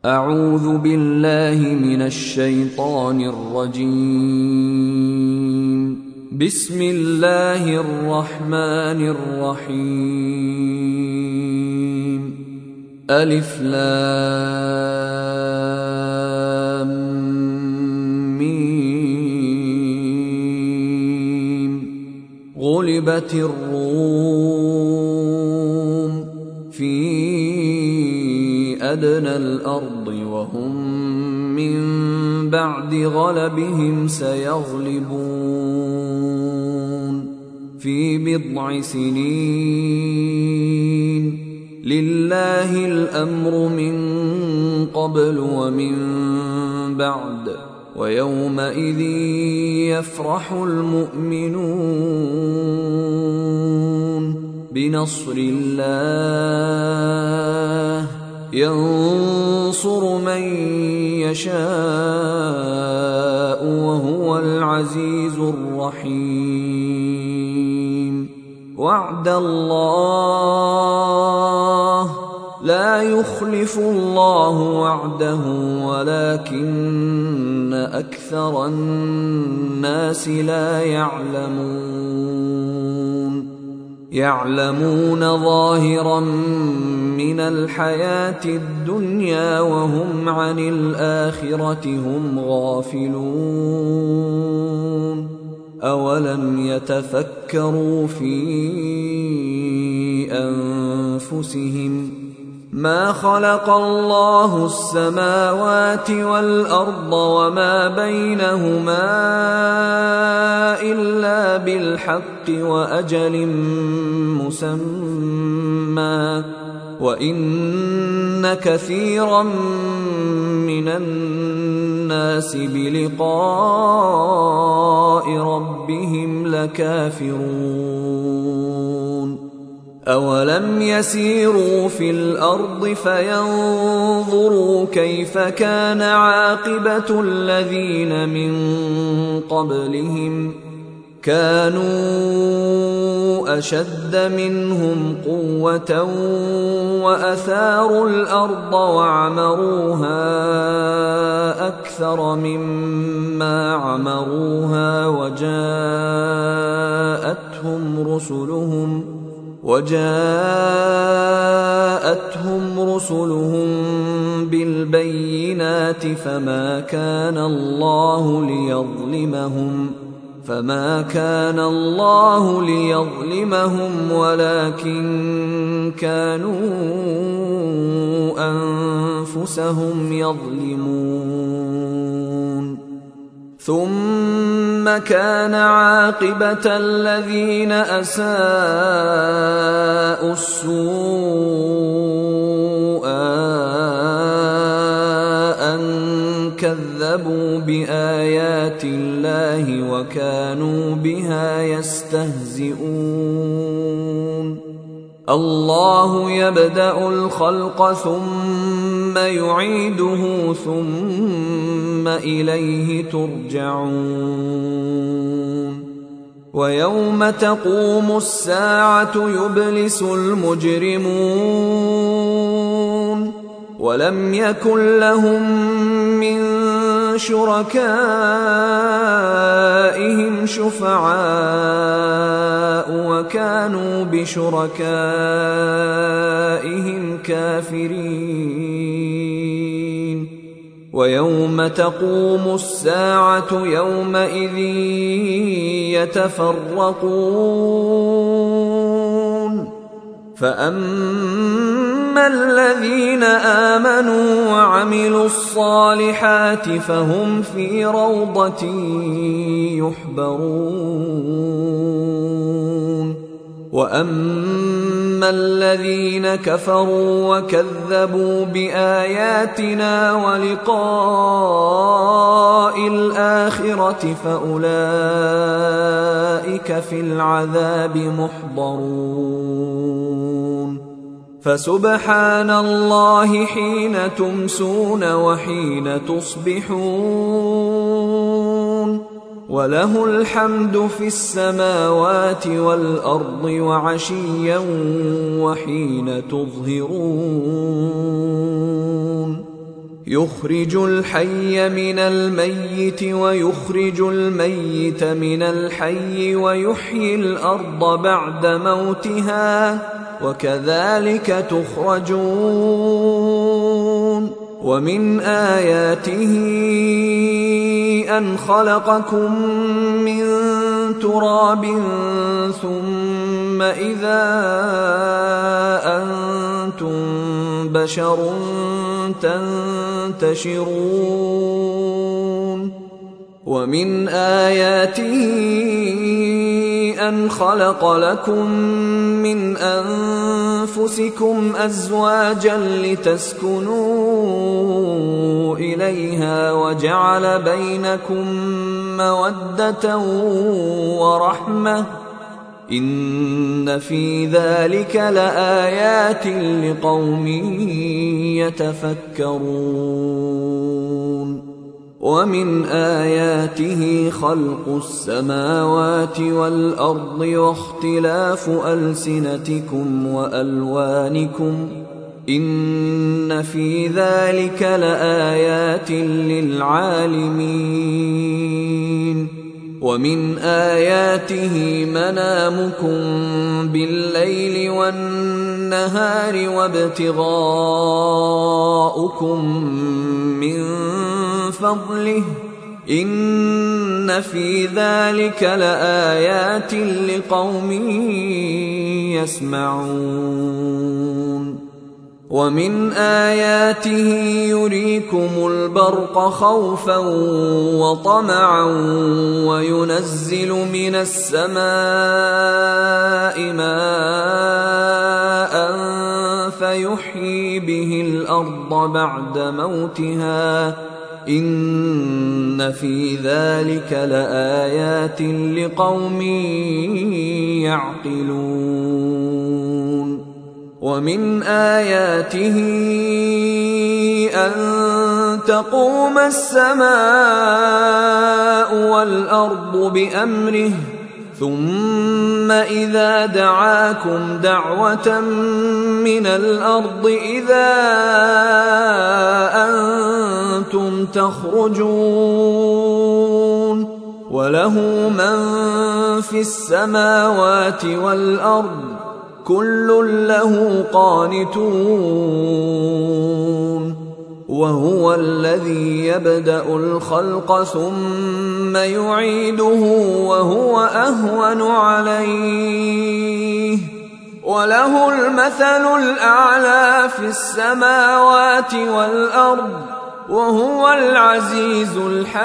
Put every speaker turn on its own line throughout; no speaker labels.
أعوذ بالله من الشيطان الرجيم. بسم الله الرحمن الرحيم. ألف لام ميم. غلبت الروم في أدنى الأرض وهم من بعد غلبهم سيغلبون في بضع سنين. لله الأمر من قبل ومن بعد ويومئذ يفرح المؤمنون بنصر الله ينصر من يشاء وهو العزيز الرحيم. وعد الله لا يخلف الله وعده ولكن أكثر الناس لا يعلمون ظاهرا من الحياة الدنيا وهم عن الآخرة هم غافلون. أولم يتفكروا في أنفسهم ما خلق الله السماوات والأرض وما بينهما إلا بالحق وأجل مسمى وإن كثيرا من الناس بلقاء ربهم لكافرون. أولم يسيروا في الأرض فينظروا كيف كان عاقبة الذين من قبلهم كانوا أشد منهم قوة وأثاروا الأرض وعمروها أكثر مما عمروها وجاءتهم رسلهم بالبينات فما كان الله ليظلمهم ولكن كانوا أنفسهم يظلمون. ثم كان عاقبة الذين أساءوا السوء أن كذبوا بآيات الله وكانوا بها يستهزئون. الله يبدأ الخلق ثم يعيده ثم إليه ترجعون. ويوم تقوم الساعة يبلس المجرمون ولم يكن لهم من شركائهم شفعاء وكانوا بشركائهم كافرين. ويوم تقوم الساعة يومئذ يتفرقون فأما الذين آمنوا وعملوا الصالحات فهم في روضة يحبرون. وأما الذين كفروا وكذبوا بآياتنا ولقاء الآخرة فأولئك في العذاب محضرون. فسبحان الله حين تمسون وحين تصبحون وله الحمد في السماوات والأرض وعشيا وحين تظهرون. يخرج الحي من الميت ويخرج الميت من الحي ويحيي الأرض بعد موتها وكذلك تخرجون ومن آياته أن خلقكم من تراب ثم إذا أنتم بشر تنتشرون ومن آياته أن خلق لكم من أنفسكم أزواجا لتسكنوا إليها وجعل بينكم مودة ورحمة إن في ذلك لآيات لقوم يتفكرون ومن آياته خلق السماوات والأرض واختلاف ألسنتكم وألوانكم إن في ذلك لآيات للعالمين ومن آياته منامكم بالليل والنهار وابتغاؤكم من فضله إن في ذلك لآيات لقوم يسمعون ومن آياته يريكم البرق خوفا وطمعا وينزل من السماء ماء فيحيي به الأرض بعد موتها إن في ذلك لآيات لقوم يعقلون ومن آياته أن تقوم السماء والأرض بأمره ثم إذا دعاكم دعوة من الأرض إذا أنتم تخرجون وله من في السماوات والأرض كل له قانتون وهو الذي يبدأ الخلق ثم يعيده وهو أهون عليه وله المثل الأعلى في السماوات والأرض وهو العزيز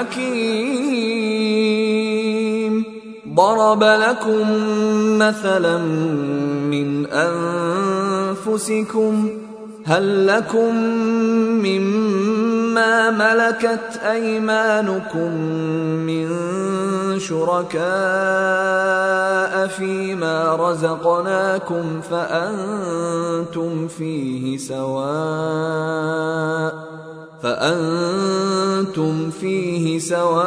الحكيم ضرب لكم مثلا من أنفسكم هل لكم مما ملكت أيمانكم من شركاء فيما رزقناكم فأنتم فيه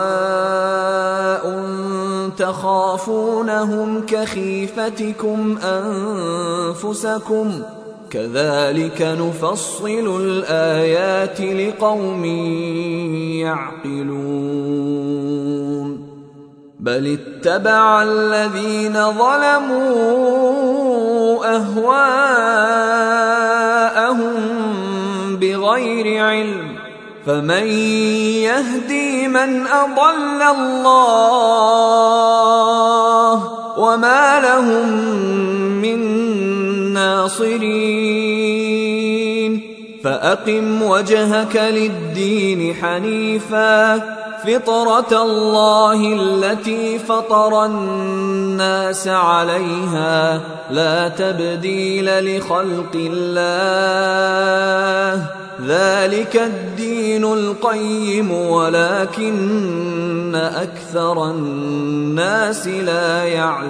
سواء تخافونهم كخيفتكم أنفسكم كذلك نفصل الآيات لقوم يعقلون بل اتبع الذين ظلموا أهواءهم بغير علم فمن يهدي من أضل الله وما لهم من ناصرين فأقم وجهك للدين حنيفا فطرة الله التي فطر الناس عليها لا تبديل لخلق الله ذلك الدين القيم ولكن أكثر الناس لا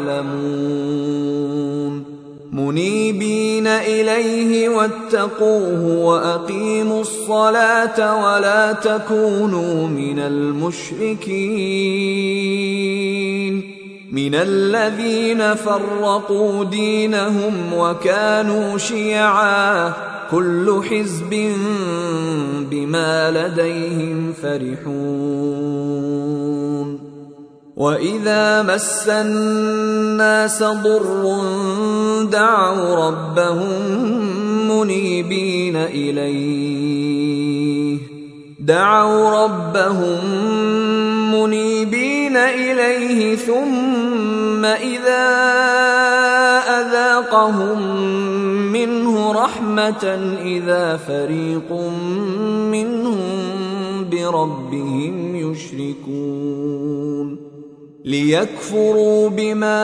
يعلمون منيبين إليه واتقوه وأقيموا الصلاة ولا تكونوا من المشركين من الذين فرقوا دينهم وكانوا شيعا كل حزب بما لديهم فرحون وإذا مس الناس ضر دعوا ربهم منيبين إليه ثم إذا أذاقهم منه رحمة إذا فريق منهم بربهم يشركون ليكفروا بما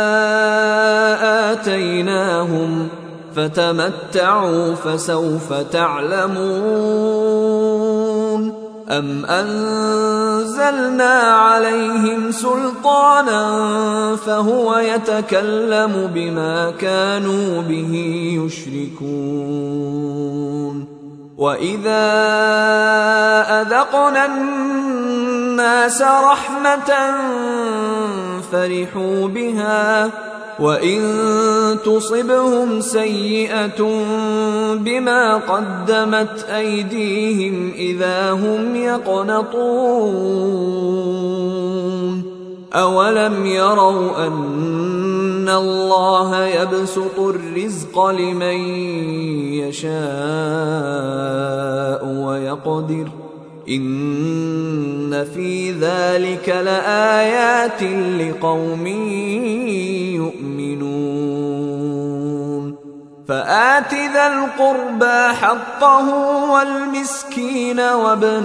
آتيناهم فتمتعوا فسوف تعلمون أم أنزلنا عليهم سلطانا فهو يتكلم بما كانوا به يشركون وإذا أذقنا الناس رحمة فرحوا بها وإن تصبهم سيئة بما قدمت أيديهم إذا هم يقنطون أولم يروا أن الله يبسط الرزق لمن يشاء ويقدر إن في ذلك لآيات لقوم يؤمنون فآت ذا القربى حقه والمسكين وابن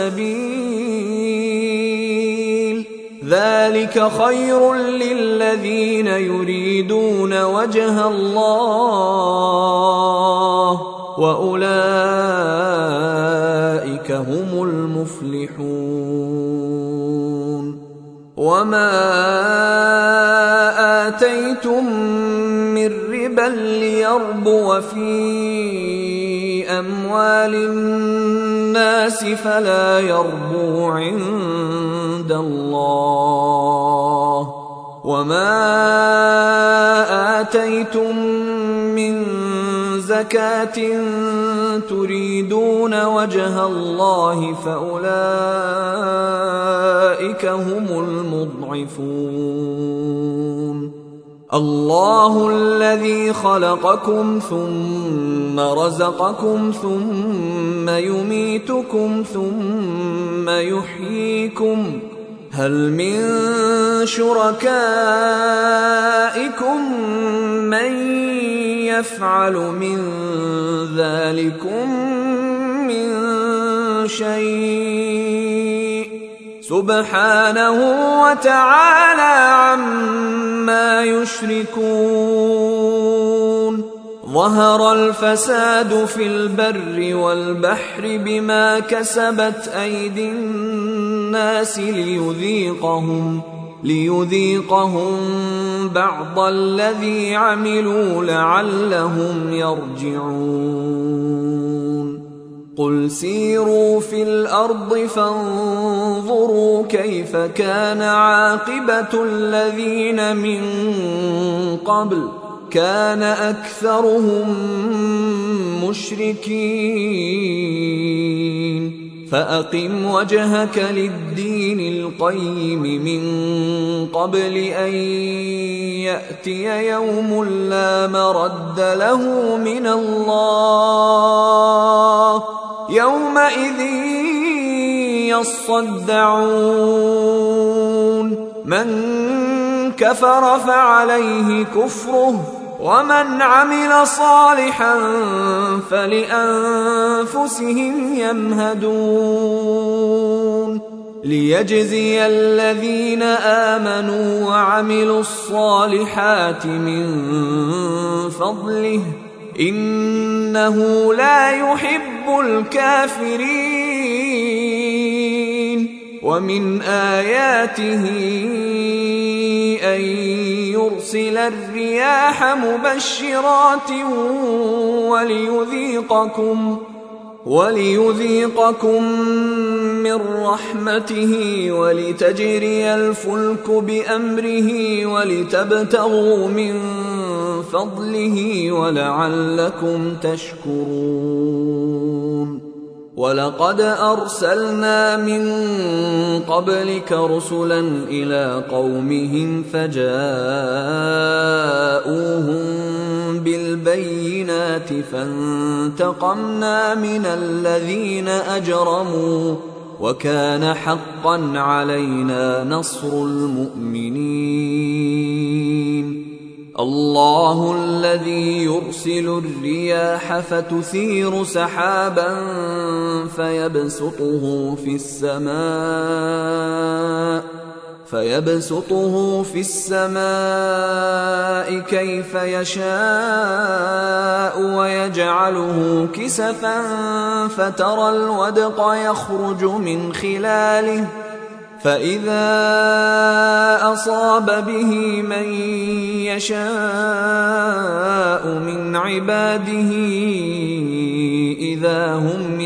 السبيل ذلك خير للذين يريدون وجه الله وأولئك هم المفلحون وما آتيتم من ربا ليربو في أموال الناس فلا يربو عند الله وما آتيتم من زكاة تريدون وجه الله فأولئك هم المضعفون الله الذي خلقكم ثم رزقكم ثم يميتكم ثم يحييكم هل من شركائكم من يفعل من ذلكم من شيء سبحانه وتعالى عما يشركون ظهر الفساد في البر والبحر بما كسبت أيدي الناس ليذيقهم بعض الذي عملوا لعلهم يرجعون قل سيروا في الأرض فانظروا كيف كان عاقبة الذين من قبل كان أكثرهم مشركين فأقم وجهك للدين القيم من قبل أن يأتي يوم لا مرد له من الله يومئذ يصدعون من كفر فعليه كفره ومن عمل صالحا فلأنفسهم يمهدون ليجزي الذين آمنوا وعملوا الصالحات من فضله إنه لا يحب الكافرين ومن آياته أن يرسل الرياح مبشرات وليذيقكم من رحمته ولتجري الفلك بأمره ولتبتغوا من فضله ولعلكم تشكرون ولقد أرسلنا من قبلك رسلا إلى قومهم فجاءوهم بالبينات فانتقمنا من الذين أجرموا وكان حقا علينا نصر المؤمنين. الله الذي يرسل الرياح فتثير سحابا فيبسطه في السماء كيف يشاء ويجعله كسفا فترى الودق يخرج من خلاله فإذا أصاب به من يشاء من عباده إذا هم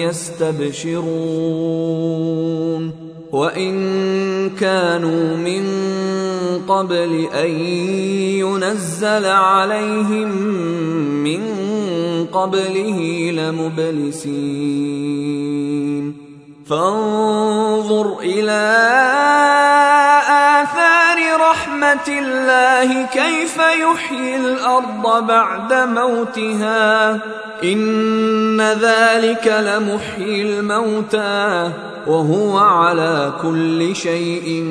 يستبشرون. وإن كانوا من قبل أن ينزل عليهم من قبله لمبلسين. فانظر إلى آثار رحمة الله كيف يحيي الأرض بعد موتها إن ذلك لمحيي الموتى وهو على كل شيء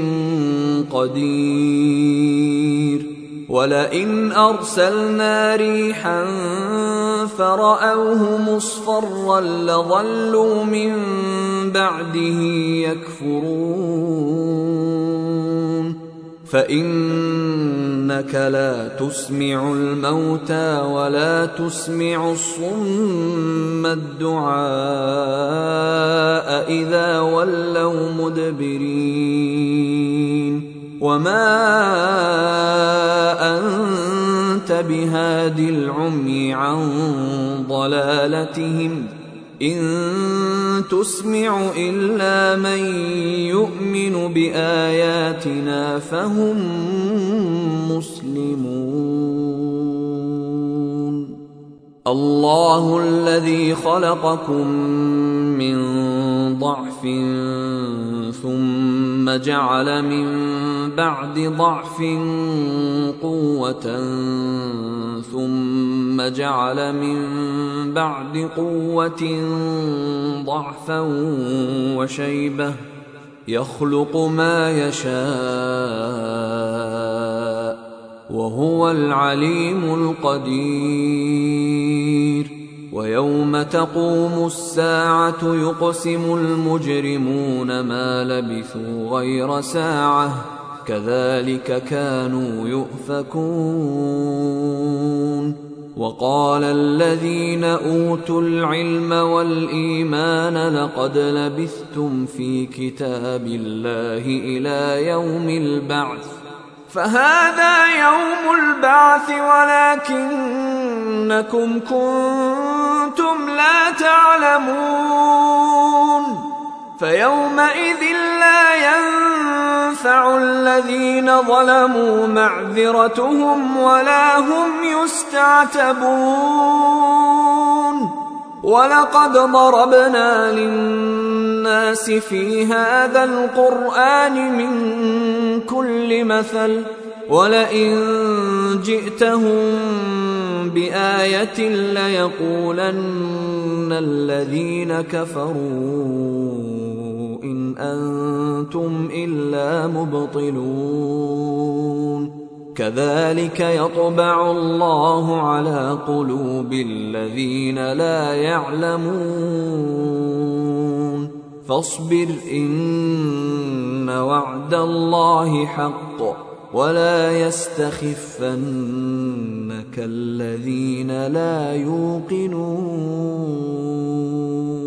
قدير. ولئن أرسلنا ريحا فرأوه مصفرا لظلوا من بعده يكفرون. فإنك لا تسمع الموتى ولا تسمع الصم الدعاء إذا ولوا مدبرين. وما أنت بهاد العمي عن ضلالتهم إن تسمع إلا من يؤمن بآياتنا فهم مسلمون. الله الذي خلقكم من ضعف ثم جعل من بعد ضعف قوة ثم جعل من بعد قوة ضعفا وشيبة يخلق ما يشاء وهو العليم القدير. ويوم تقوم الساعة يقسم المجرمون ما لبثوا غير ساعة كذلك كانوا يؤفكون. وقال الذين أوتوا العلم والإيمان لقد لبثتم في كتاب الله إلى يوم البعث فهذا يوم البعث ولكنكم كنتم لا تعلمون. فيومئذ لا ينفع الذين ظلموا معذرتهم ولا هم يستعتبون. ولقد ضربنا للناس في هذا القرآن من كل مثل ولئن جئتهم بآية ليقولن الذين كفروا إن أنتم إلا مبطلون. كذلك يطبع الله على قلوب الذين لا يعلمون. فاصبر إن وعد الله حق ولا يستخفنك الذين لا يوقنون.